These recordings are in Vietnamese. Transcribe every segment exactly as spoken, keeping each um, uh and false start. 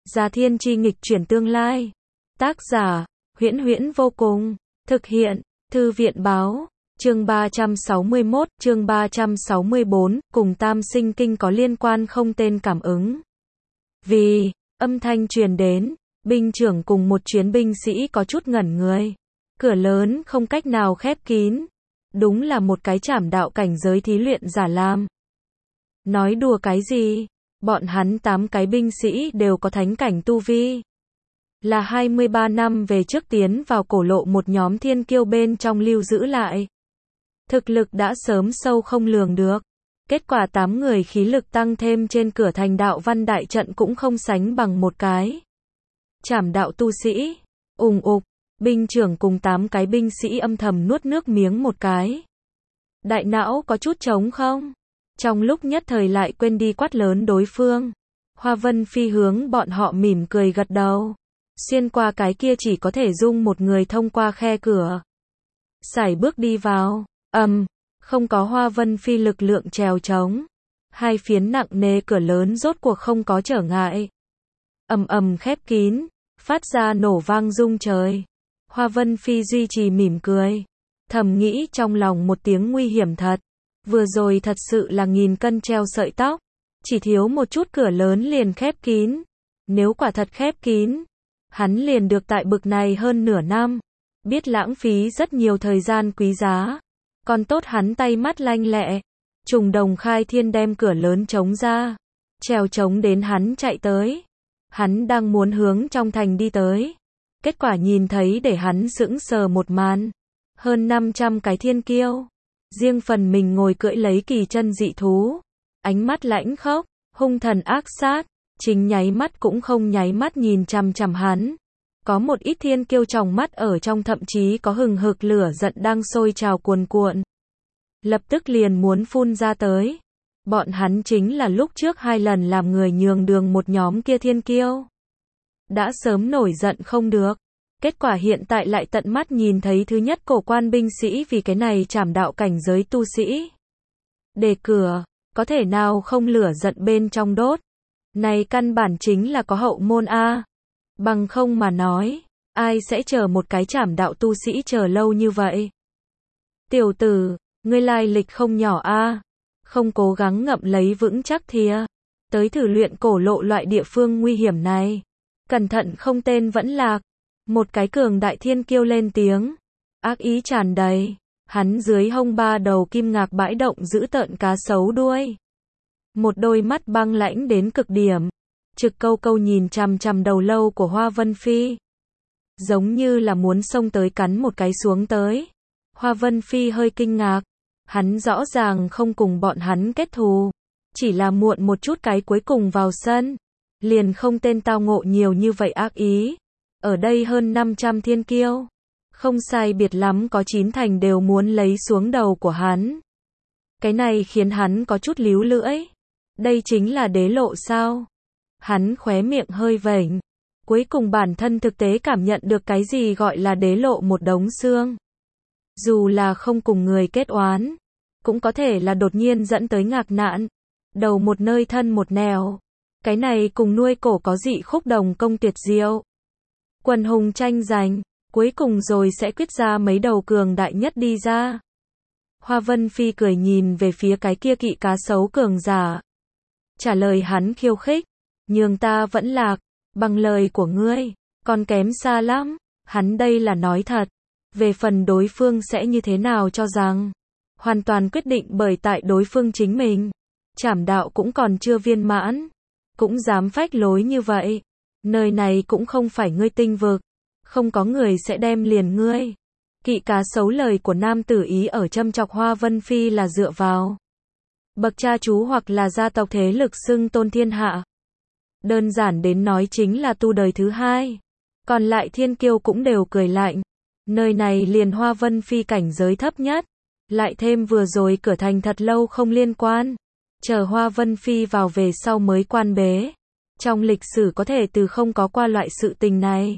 Gia Thiên Chi nghịch chuyển tương lai. Tác giả, Huyễn Huyễn vô cùng. Thực hiện, Thư viện báo. Chương ba trăm sáu mươi mốt, chương ba trăm sáu mươi bốn, cùng tam sinh kinh có liên quan không tên cảm ứng. Vì, âm thanh truyền đến, binh trưởng cùng một chuyến binh sĩ có chút ngẩn người. Cửa lớn không cách nào khép kín. Đúng là một cái trảm đạo cảnh giới thí luyện giả làm. Nói đùa cái gì? Bọn hắn tám cái binh sĩ đều có thánh cảnh tu vi. Là hai mươi ba năm về trước tiến vào cổ lộ một nhóm thiên kiêu bên trong lưu giữ lại. Thực lực đã sớm sâu không lường được. Kết quả tám người khí lực tăng thêm trên cửa thành đạo văn đại trận cũng không sánh bằng một cái. Trảm đạo tu sĩ. Ùng ục, binh trưởng cùng tám cái binh sĩ âm thầm nuốt nước miếng một cái. Đại não có chút trống không? Trong lúc nhất thời lại quên đi quát lớn đối phương. Hoa Vân Phi hướng bọn họ mỉm cười gật đầu. Xuyên qua cái kia chỉ có thể dung một người thông qua khe cửa. Sải bước đi vào. Ầm, um, không có Hoa Vân Phi lực lượng trèo trống. Hai phiến nặng nề cửa lớn rốt cuộc không có trở ngại. Ầm ầm khép kín, phát ra nổ vang rung trời. Hoa Vân Phi duy trì mỉm cười. Thầm nghĩ trong lòng một tiếng nguy hiểm thật. Vừa rồi thật sự là nghìn cân treo sợi tóc. Chỉ thiếu một chút cửa lớn liền khép kín. Nếu quả thật khép kín, hắn liền được tại bực này hơn nửa năm. Biết lãng phí rất nhiều thời gian quý giá. Còn tốt hắn tay mắt lanh lẹ. Trùng đồng khai thiên đem cửa lớn chống ra. Trèo chống đến hắn chạy tới. Hắn đang muốn hướng trong thành đi tới. Kết quả nhìn thấy để hắn sững sờ một màn. Hơn năm trăm cái thiên kiêu. Riêng phần mình ngồi cưỡi lấy kỳ chân dị thú. Ánh mắt lãnh khốc, hung thần ác sát. Chính nháy mắt cũng không nháy mắt nhìn chằm chằm hắn. Có một ít thiên kiêu trong mắt ở trong thậm chí có hừng hực lửa giận đang sôi trào cuồn cuộn. Lập tức liền muốn phun ra tới. Bọn hắn chính là lúc trước hai lần làm người nhường đường một nhóm kia thiên kiêu. Đã sớm nổi giận không được. Kết quả hiện tại lại tận mắt nhìn thấy thứ nhất cổ quan binh sĩ vì cái này trảm đạo cảnh giới tu sĩ. Đề cửa, có thể nào không lửa giận bên trong đốt. Này căn bản chính là có hậu môn a. Bằng không mà nói, ai sẽ chờ một cái trảm đạo tu sĩ chờ lâu như vậy. Tiểu tử, ngươi lai lịch không nhỏ a. Không cố gắng ngậm lấy vững chắc thìa. Tới thử luyện cổ lộ loại địa phương nguy hiểm này. Cẩn thận không tên vẫn lạc. Một cái cường đại thiên kiêu lên tiếng. Ác ý tràn đầy. Hắn dưới hông ba đầu kim ngạc bãi động giữ tợn cá sấu đuôi. Một đôi mắt băng lãnh đến cực điểm. Trực câu câu nhìn chằm chằm đầu lâu của Hoa Vân Phi. Giống như là muốn xông tới cắn một cái xuống tới. Hoa Vân Phi hơi kinh ngạc. Hắn rõ ràng không cùng bọn hắn kết thù. Chỉ là muộn một chút cái cuối cùng vào sân. Liền không tên tao ngộ nhiều như vậy ác ý. Ở đây hơn năm trăm thiên kiêu. Không sai biệt lắm có chín thành đều muốn lấy xuống đầu của hắn. Cái này khiến hắn có chút líu lưỡi. Đây chính là đế lộ sao? Hắn khóe miệng hơi vểnh. Cuối cùng bản thân thực tế cảm nhận được cái gì gọi là đế lộ một đống xương. Dù là không cùng người kết oán. Cũng có thể là đột nhiên dẫn tới ngạc nạn. Đầu một nơi thân một nẻo. Cái này cùng nuôi cổ có dị khúc đồng công tuyệt diệu. Quần hùng tranh giành. Cuối cùng rồi sẽ quyết ra mấy đầu cường đại nhất đi ra. Hoa Vân Phi cười nhìn về phía cái kia kỵ cá sấu cường giả. Trả lời hắn khiêu khích. Nhường ta vẫn lạc. Bằng lời của ngươi. Còn kém xa lắm. Hắn đây là nói thật. Về phần đối phương sẽ như thế nào cho rằng. Hoàn toàn quyết định bởi tại đối phương chính mình. Trảm đạo cũng còn chưa viên mãn. Cũng dám phách lối như vậy. Nơi này cũng không phải ngươi tinh vực. Không có người sẽ đem liền ngươi. Kỵ cá sấu lời của nam tử ý ở châm chọc Hoa Vân Phi là dựa vào bậc cha chú hoặc là gia tộc thế lực xưng tôn thiên hạ. Đơn giản đến nói chính là tu đời thứ hai. Còn lại thiên kiêu cũng đều cười lạnh. Nơi này liền Hoa Vân Phi cảnh giới thấp nhất. Lại thêm vừa rồi cửa thành thật lâu không liên quan. Chờ Hoa Vân Phi vào về sau mới quan bế. Trong lịch sử có thể từ không có qua loại sự tình này.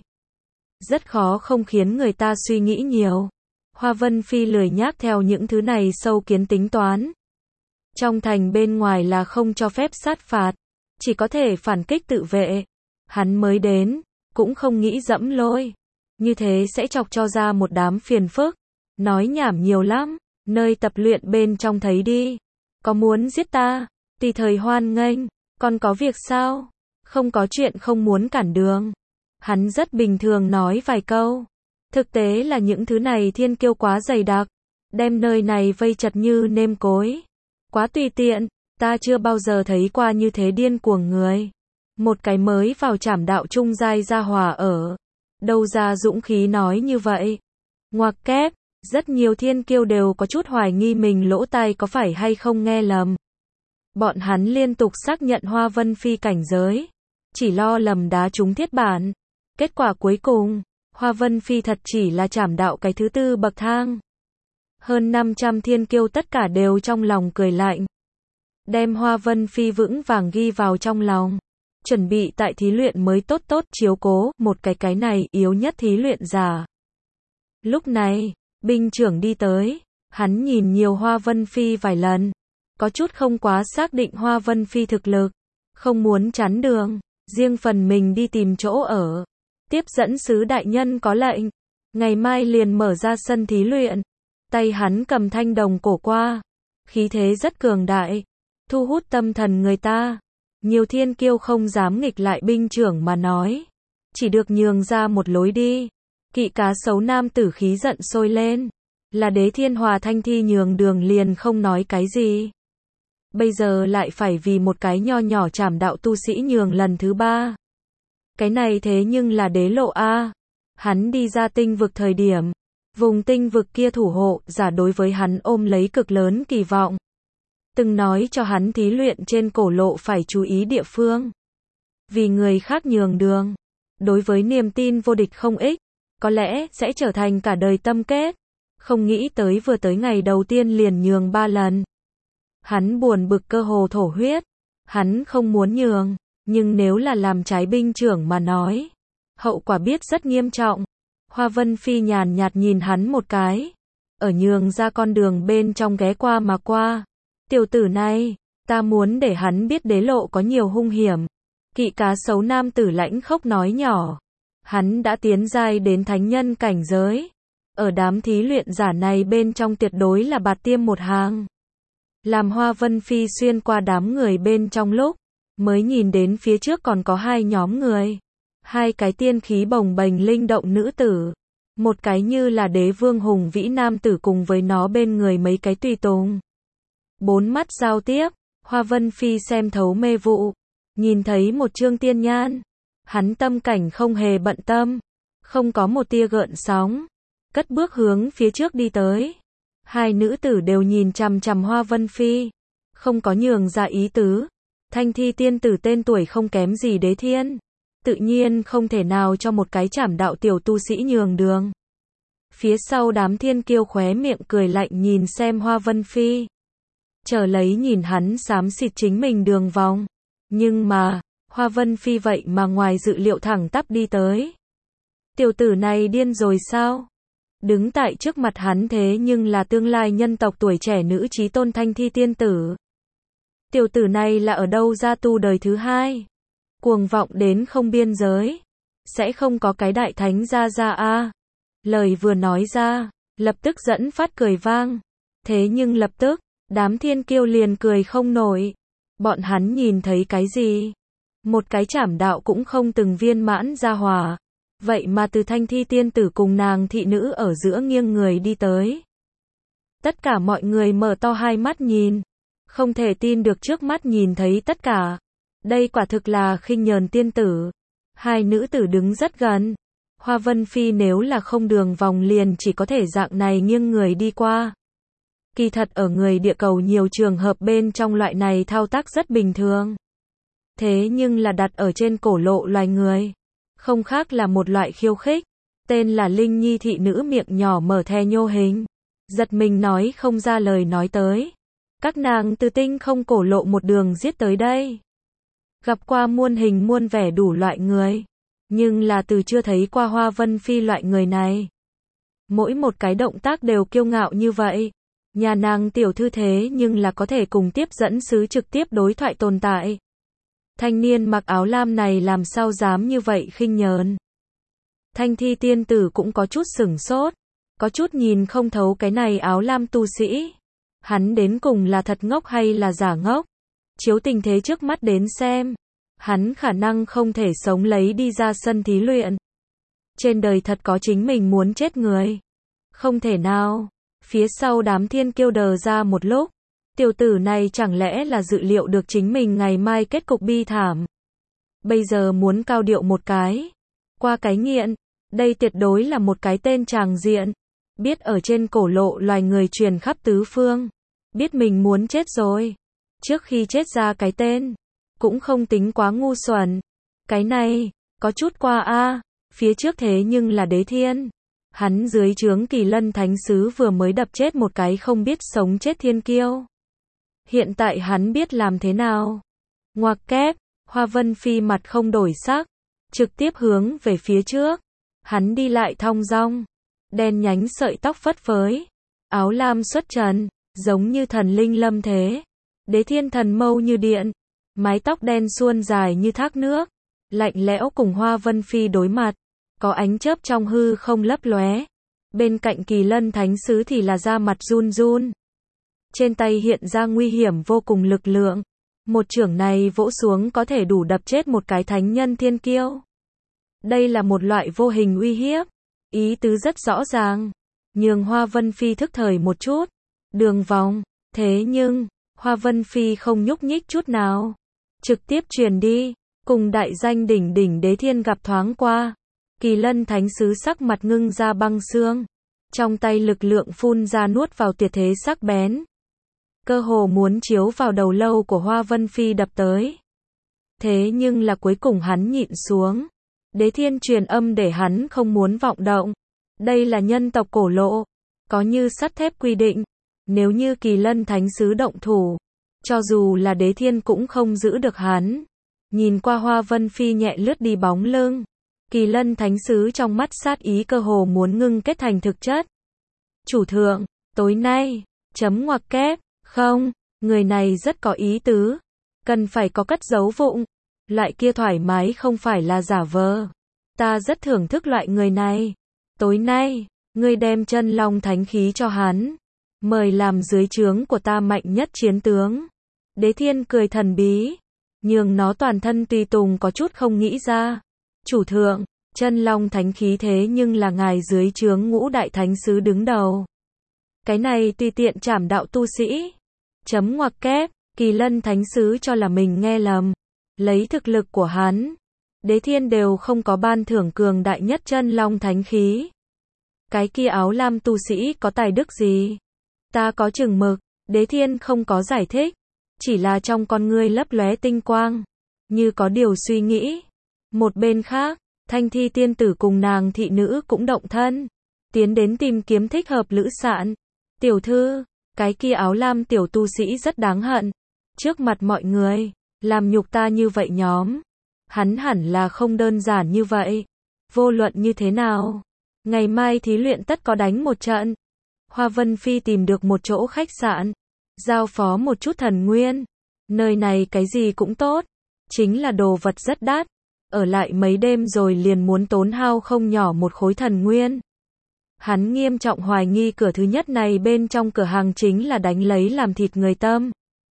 Rất khó không khiến người ta suy nghĩ nhiều. Hoa Vân Phi lười nhác theo những thứ này sâu kiến tính toán. Trong thành bên ngoài là không cho phép sát phạt. Chỉ có thể phản kích tự vệ. Hắn mới đến, cũng không nghĩ dẫm lôi. Như thế sẽ chọc cho ra một đám phiền phức. Nói nhảm nhiều lắm, nơi tập luyện bên trong thấy đi. Có muốn giết ta? Tùy thời hoan nghênh, còn có việc sao? Không có chuyện không muốn cản đường. Hắn rất bình thường nói vài câu. Thực tế là những thứ này thiên kiêu quá dày đặc, đem nơi này vây chật như nêm cối. Quá tùy tiện, ta chưa bao giờ thấy qua như thế điên cuồng người. Một cái mới vào trảm đạo trung giai gia hòa ở. Đâu ra dũng khí nói như vậy. Ngoặc kép, rất nhiều thiên kiêu đều có chút hoài nghi mình lỗ tai có phải hay không nghe lầm. Bọn hắn liên tục xác nhận Hoa Vân Phi cảnh giới. Chỉ lo lầm đá trúng thiết bản. Kết quả cuối cùng, Hoa Vân Phi thật chỉ là trảm đạo cái thứ tư bậc thang. Hơn năm trăm thiên kiêu tất cả đều trong lòng cười lạnh. Đem Hoa Vân Phi vững vàng ghi vào trong lòng. Chuẩn bị tại thí luyện mới tốt tốt chiếu cố, một cái cái này yếu nhất thí luyện giả. Lúc này, binh trưởng đi tới, hắn nhìn nhiều Hoa Vân Phi vài lần. Có chút không quá xác định Hoa Vân Phi thực lực. Không muốn chắn đường, riêng phần mình đi tìm chỗ ở. Tiếp dẫn sứ đại nhân có lệnh, ngày mai liền mở ra sân thí luyện. Tay hắn cầm thanh đồng cổ qua, khí thế rất cường đại, thu hút tâm thần người ta. Nhiều thiên kiêu không dám nghịch lại binh trưởng mà nói, chỉ được nhường ra một lối đi. Kỵ cá sấu nam tử khí giận sôi lên, là Đế Thiên Hòa Thanh Thi nhường đường liền không nói cái gì. Bây giờ lại phải vì một cái nho nhỏ trảm đạo tu sĩ nhường lần thứ ba. Cái này thế nhưng là đế lộ a. Hắn đi ra tinh vực thời điểm, vùng tinh vực kia thủ hộ giả đối với hắn ôm lấy cực lớn kỳ vọng. Từng nói cho hắn thí luyện trên cổ lộ phải chú ý địa phương. Vì người khác nhường đường, đối với niềm tin vô địch không ích, có lẽ sẽ trở thành cả đời tâm kết. Không nghĩ tới vừa tới ngày đầu tiên liền nhường ba lần. Hắn buồn bực cơ hồ thổ huyết. Hắn không muốn nhường, nhưng nếu là làm trái binh trưởng mà nói, hậu quả biết rất nghiêm trọng. Hoa Vân Phi nhàn nhạt nhìn hắn một cái, ở nhường ra con đường bên trong ghé qua mà qua. Tiểu tử này, ta muốn để hắn biết đế lộ có nhiều hung hiểm. Kỵ cá sấu nam tử lãnh khốc nói nhỏ. Hắn đã tiến giai đến thánh nhân cảnh giới. Ở đám thí luyện giả này bên trong tuyệt đối là bạt tiêm một hàng. Làm Hoa Vân Phi xuyên qua đám người bên trong lúc, mới nhìn đến phía trước còn có hai nhóm người. Hai cái tiên khí bồng bềnh linh động nữ tử. Một cái như là đế vương hùng vĩ nam tử cùng với nó bên người mấy cái tùy tùng. Bốn mắt giao tiếp, Hoa Vân Phi xem thấu mê vụ. Nhìn thấy một trương tiên nhan. Hắn tâm cảnh không hề bận tâm. Không có một tia gợn sóng. Cất bước hướng phía trước đi tới. Hai nữ tử đều nhìn chằm chằm Hoa Vân Phi. Không có nhường ra ý tứ. Thanh Thi tiên tử tên tuổi không kém gì Đế Thiên. Tự nhiên không thể nào cho một cái trảm đạo tiểu tu sĩ nhường đường. Phía sau đám thiên kiêu khóe miệng cười lạnh nhìn xem Hoa Vân Phi. Chờ lấy nhìn hắn xám xịt chính mình đường vòng. Nhưng mà, Hoa Vân Phi vậy mà ngoài dự liệu thẳng tắp đi tới. Tiểu tử này điên rồi sao? Đứng tại trước mặt hắn thế nhưng là tương lai nhân tộc tuổi trẻ nữ chí tôn Thanh Thi tiên tử. Tiểu tử này là ở đâu ra tu đời thứ hai? Cuồng vọng đến không biên giới. Sẽ không có cái đại thánh ra ra a. Lời vừa nói ra, lập tức dẫn phát cười vang. Thế nhưng lập tức, đám thiên kiêu liền cười không nổi. Bọn hắn nhìn thấy cái gì? Một cái trảm đạo cũng không từng viên mãn ra hòa. Vậy mà từ Thanh Thi tiên tử cùng nàng thị nữ ở giữa nghiêng người đi tới. Tất cả mọi người mở to hai mắt nhìn. Không thể tin được trước mắt nhìn thấy tất cả. Đây quả thực là khinh nhờn tiên tử. Hai nữ tử đứng rất gần. Hoa Vân Phi nếu là không đường vòng liền chỉ có thể dạng này nghiêng người đi qua. Kỳ thật ở người địa cầu nhiều trường hợp bên trong loại này thao tác rất bình thường. Thế nhưng là đặt ở trên cổ lộ loài người. Không khác là một loại khiêu khích. Tên là Linh Nhi thị nữ miệng nhỏ mở the nhô hình. Giật mình nói không ra lời nói tới. Các nàng từ tinh không cổ lộ một đường giết tới đây. Gặp qua muôn hình muôn vẻ đủ loại người. Nhưng là từ chưa thấy qua Hoa Vân Phi loại người này. Mỗi một cái động tác đều kiêu ngạo như vậy. Nhà nàng tiểu thư thế nhưng là có thể cùng tiếp dẫn sứ trực tiếp đối thoại tồn tại. Thanh niên mặc áo lam này làm sao dám như vậy khinh nhờn. Thanh thi tiên tử cũng có chút sửng sốt, có chút nhìn không thấu cái này áo lam tu sĩ. Hắn đến cùng là thật ngốc hay là giả ngốc? Chiếu tình thế trước mắt đến xem, hắn khả năng không thể sống lấy đi ra sân thí luyện. Trên đời thật có chính mình muốn chết người. Không thể nào. Phía sau đám thiên kiêu đờ ra một lúc. Tiểu tử này chẳng lẽ là dự liệu được chính mình ngày mai kết cục bi thảm. Bây giờ muốn cao điệu một cái. Qua cái nghiện. Đây tuyệt đối là một cái tên tràng diện. Biết ở trên cổ lộ loài người truyền khắp tứ phương. Biết mình muốn chết rồi. Trước khi chết ra cái tên. Cũng không tính quá ngu xuẩn. Cái này, có chút qua a. Phía trước thế nhưng là Đế Thiên. Hắn dưới trướng Kỳ Lân Thánh Sứ vừa mới đập chết một cái không biết sống chết thiên kiêu. Hiện tại hắn biết làm thế nào. Ngoặc kép, Hoa Vân Phi mặt không đổi sắc. Trực tiếp hướng về phía trước. Hắn đi lại thong dong. Đen nhánh sợi tóc phất phới. Áo lam xuất trần, giống như thần linh lâm thế. Đế Thiên thần mâu như điện. Mái tóc đen suôn dài như thác nước. Lạnh lẽo cùng Hoa Vân Phi đối mặt. Có ánh chớp trong hư không lấp lóe. Bên cạnh Kỳ Lân Thánh Sứ thì là da mặt run run. Trên tay hiện ra nguy hiểm vô cùng lực lượng. Một chưởng này vỗ xuống có thể đủ đập chết một cái thánh nhân thiên kiêu. Đây là một loại vô hình uy hiếp. Ý tứ rất rõ ràng. Nhường Hoa Vân Phi thức thời một chút. Đường vòng. Thế nhưng, Hoa Vân Phi không nhúc nhích chút nào. Trực tiếp truyền đi. Cùng đại danh đỉnh đỉnh Đế Thiên gặp thoáng qua. Kỳ Lân Thánh Sứ sắc mặt ngưng ra băng xương. Trong tay lực lượng phun ra nuốt vào tuyệt thế sắc bén. Cơ hồ muốn chiếu vào đầu lâu của Hoa Vân Phi đập tới. Thế nhưng là cuối cùng hắn nhịn xuống. Đế Thiên truyền âm để hắn không muốn vọng động. Đây là nhân tộc cổ lộ. Có như sắt thép quy định. Nếu như Kỳ Lân Thánh Sứ động thủ. Cho dù là Đế Thiên cũng không giữ được hắn. Nhìn qua Hoa Vân Phi nhẹ lướt đi bóng lưng. Kỳ Lân Thánh Sứ trong mắt sát ý cơ hồ muốn ngưng kết thành thực chất. Chủ thượng, tối nay, chấm ngoặc kép, không, người này rất có ý tứ. Cần phải có cất giấu vụng. Loại kia thoải mái không phải là giả vờ. Ta rất thưởng thức loại người này. Tối nay, ngươi đem chân long thánh khí cho hắn. Mời làm dưới trướng của ta mạnh nhất chiến tướng. Đế Thiên cười thần bí. Nhường nó toàn thân tùy tùng có chút không nghĩ ra. Chủ thượng, chân long thánh khí thế nhưng là ngài dưới trướng ngũ đại thánh sứ đứng đầu. Cái này tùy tiện trảm đạo tu sĩ. Chấm ngoặc kép, Kỳ Lân Thánh Sứ cho là mình nghe lầm. Lấy thực lực của hắn, Đế Thiên đều không có ban thưởng cường đại nhất chân long thánh khí. Cái kia áo lam tu sĩ có tài đức gì? Ta có chừng mực, Đế Thiên không có giải thích. Chỉ là trong con ngươi lấp lóe tinh quang. Như có điều suy nghĩ. Một bên khác, Thanh Thi tiên tử cùng nàng thị nữ cũng động thân. Tiến đến tìm kiếm thích hợp lữ sạn. Tiểu thư, cái kia áo lam tiểu tu sĩ rất đáng hận. Trước mặt mọi người, làm nhục ta như vậy nhóm. Hắn hẳn là không đơn giản như vậy. Vô luận như thế nào, ngày mai thí luyện tất có đánh một trận. Hoa Vân Phi tìm được một chỗ khách sạn. Giao phó một chút thần nguyên. Nơi này cái gì cũng tốt. Chính là đồ vật rất đắt. Ở lại mấy đêm rồi liền muốn tốn hao không nhỏ một khối thần nguyên. Hắn nghiêm trọng hoài nghi cửa thứ nhất này bên trong cửa hàng chính là đánh lấy làm thịt người tâm.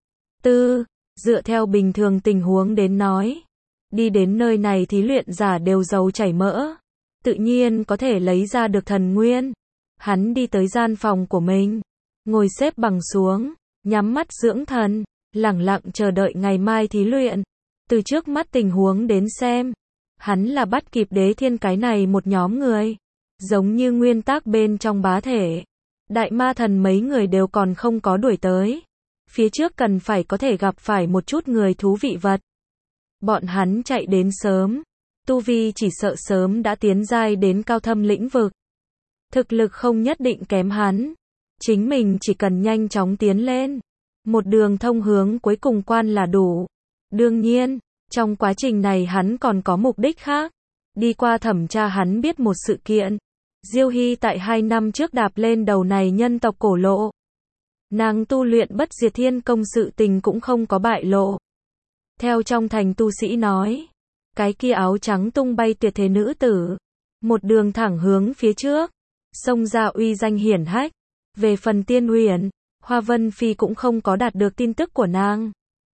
Tư, dựa theo bình thường tình huống đến nói. Đi đến nơi này thí luyện giả đều giàu chảy mỡ. Tự nhiên có thể lấy ra được thần nguyên. Hắn đi tới gian phòng của mình. Ngồi xếp bằng xuống. Nhắm mắt dưỡng thần. Lẳng lặng chờ đợi ngày mai thí luyện. Từ trước mắt tình huống đến xem. Hắn là bắt kịp Đế Thiên cái này một nhóm người. Giống như nguyên tắc bên trong bá thể. Đại ma thần mấy người đều còn không có đuổi tới. Phía trước cần phải có thể gặp phải một chút người thú vị vật. Bọn hắn chạy đến sớm. Tu vi chỉ sợ sớm đã tiến giai đến cao thâm lĩnh vực. Thực lực không nhất định kém hắn. Chính mình chỉ cần nhanh chóng tiến lên. Một đường thông hướng cuối cùng quan là đủ. Đương nhiên, trong quá trình này hắn còn có mục đích khác. Đi qua thẩm tra hắn biết một sự kiện. Diêu Hy tại hai năm trước đạp lên đầu này nhân tộc cổ lộ. Nàng tu luyện bất diệt thiên công sự tình cũng không có bại lộ. Theo trong thành tu sĩ nói, cái kia áo trắng tung bay tuyệt thế nữ tử, một đường thẳng hướng phía trước, xông ra uy danh hiển hách. Về phần Tiên Uyển, Hoa Vân Phi cũng không có đạt được tin tức của nàng.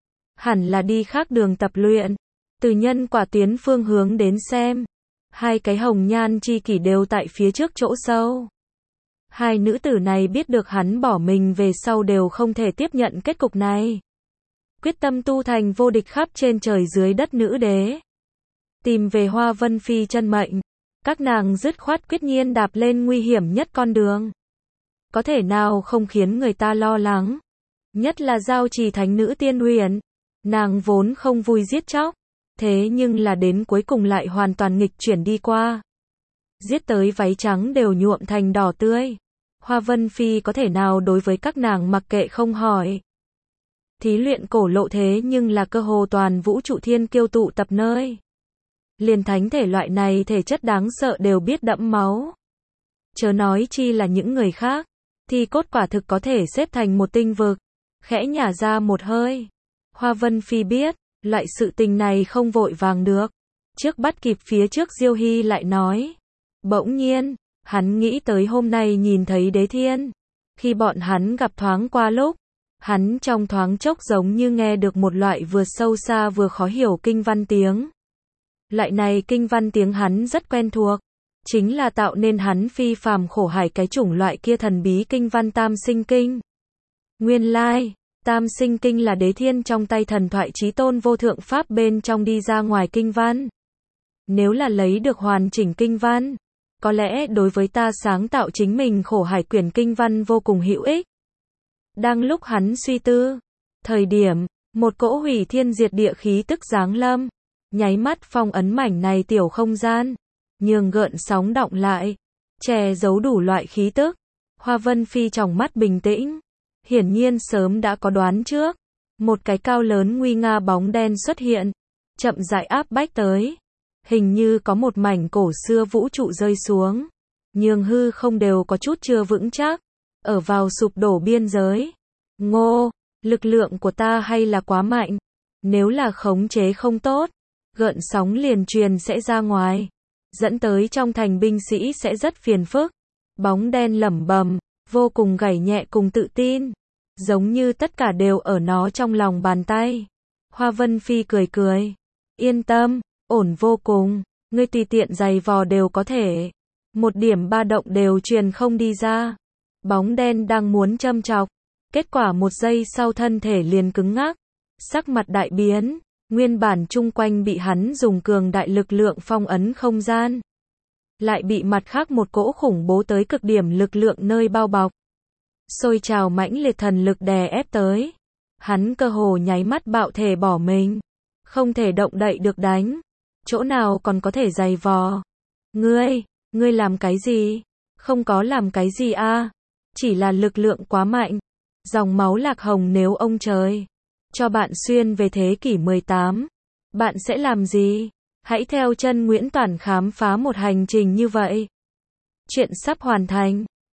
Hẳn là đi khác đường tập luyện. Từ nhân quả tuyến phương hướng đến xem, hai cái hồng nhan chi kỷ đều tại phía trước chỗ sâu. Hai nữ tử này biết được hắn bỏ mình về sau đều không thể tiếp nhận kết cục này. Quyết tâm tu thành vô địch khắp trên trời dưới đất nữ đế. Tìm về Hoa Vân Phi chân mệnh, các nàng dứt khoát quyết nhiên đạp lên nguy hiểm nhất con đường. Có thể nào không khiến người ta lo lắng. Nhất là giao trì thánh nữ Tiên Uyển, nàng vốn không vui giết chóc, thế nhưng là đến cuối cùng lại hoàn toàn nghịch chuyển đi qua. Giết tới váy trắng đều nhuộm thành đỏ tươi. Hoa Vân Phi có thể nào đối với các nàng mặc kệ không hỏi. Thí luyện cổ lộ thế nhưng là cơ hồ toàn vũ trụ thiên kiêu tụ tập nơi. Liền thánh thể loại này thể chất đáng sợ đều biết đẫm máu. Chớ nói chi là những người khác, thì cốt quả thực có thể xếp thành một tinh vực. Khẽ nhả ra một hơi. Hoa Vân Phi biết, loại sự tình này không vội vàng được. Trước bắt kịp phía trước Diêu Hy lại nói. Bỗng nhiên, hắn nghĩ tới hôm nay nhìn thấy Đế Thiên. Khi bọn hắn gặp thoáng qua lúc, hắn trong thoáng chốc giống như nghe được một loại vừa sâu xa vừa khó hiểu kinh văn tiếng. Loại này kinh văn tiếng hắn rất quen thuộc, chính là tạo nên hắn phi phàm khổ hải cái chủng loại kia thần bí kinh văn Tam Sinh Kinh. Nguyên lai, Tam Sinh Kinh là Đế Thiên trong tay thần thoại chí tôn vô thượng pháp bên trong đi ra ngoài kinh văn. Nếu là lấy được hoàn chỉnh kinh văn, có lẽ đối với ta sáng tạo chính mình khổ hải quyển kinh văn vô cùng hữu ích. Đang lúc hắn suy tư, thời điểm, một cỗ hủy thiên diệt địa khí tức giáng lâm, nháy mắt phong ấn mảnh này tiểu không gian, nhường gợn sóng động lại, che giấu đủ loại khí tức. Hoa Vân Phi trong mắt bình tĩnh, hiển nhiên sớm đã có đoán trước. Một cái cao lớn nguy nga bóng đen xuất hiện, chậm rãi áp bách tới. Hình như có một mảnh cổ xưa vũ trụ rơi xuống, nhường hư không đều có chút chưa vững chắc, ở vào sụp đổ biên giới. Ngô, lực lượng của ta hay là quá mạnh, nếu là khống chế không tốt, gợn sóng liền truyền sẽ ra ngoài, dẫn tới trong thành binh sĩ sẽ rất phiền phức. Bóng đen lẩm bẩm, vô cùng gảy nhẹ cùng tự tin, giống như tất cả đều ở nó trong lòng bàn tay. Hoa Vân Phi cười cười, yên tâm, ổn vô cùng, ngươi tùy tiện giày vò đều có thể, một điểm ba động đều truyền không đi ra. Bóng đen đang muốn châm chọc, kết quả một giây sau thân thể liền cứng ngắc, sắc mặt đại biến, nguyên bản chung quanh bị hắn dùng cường đại lực lượng phong ấn không gian, lại bị mặt khác một cỗ khủng bố tới cực điểm lực lượng nơi bao bọc, sôi trào mãnh liệt thần lực đè ép tới. Hắn cơ hồ nháy mắt bạo thể bỏ mình, không thể động đậy được đánh, chỗ nào còn có thể giày vò. Ngươi, ngươi làm cái gì? Không có làm cái gì a, à? Chỉ là lực lượng quá mạnh. Dòng máu lạc hồng nếu ông trời cho bạn xuyên về thế kỷ mười tám, bạn sẽ làm gì? Hãy theo chân Nguyễn Toản khám phá một hành trình như vậy. Chuyện sắp hoàn thành.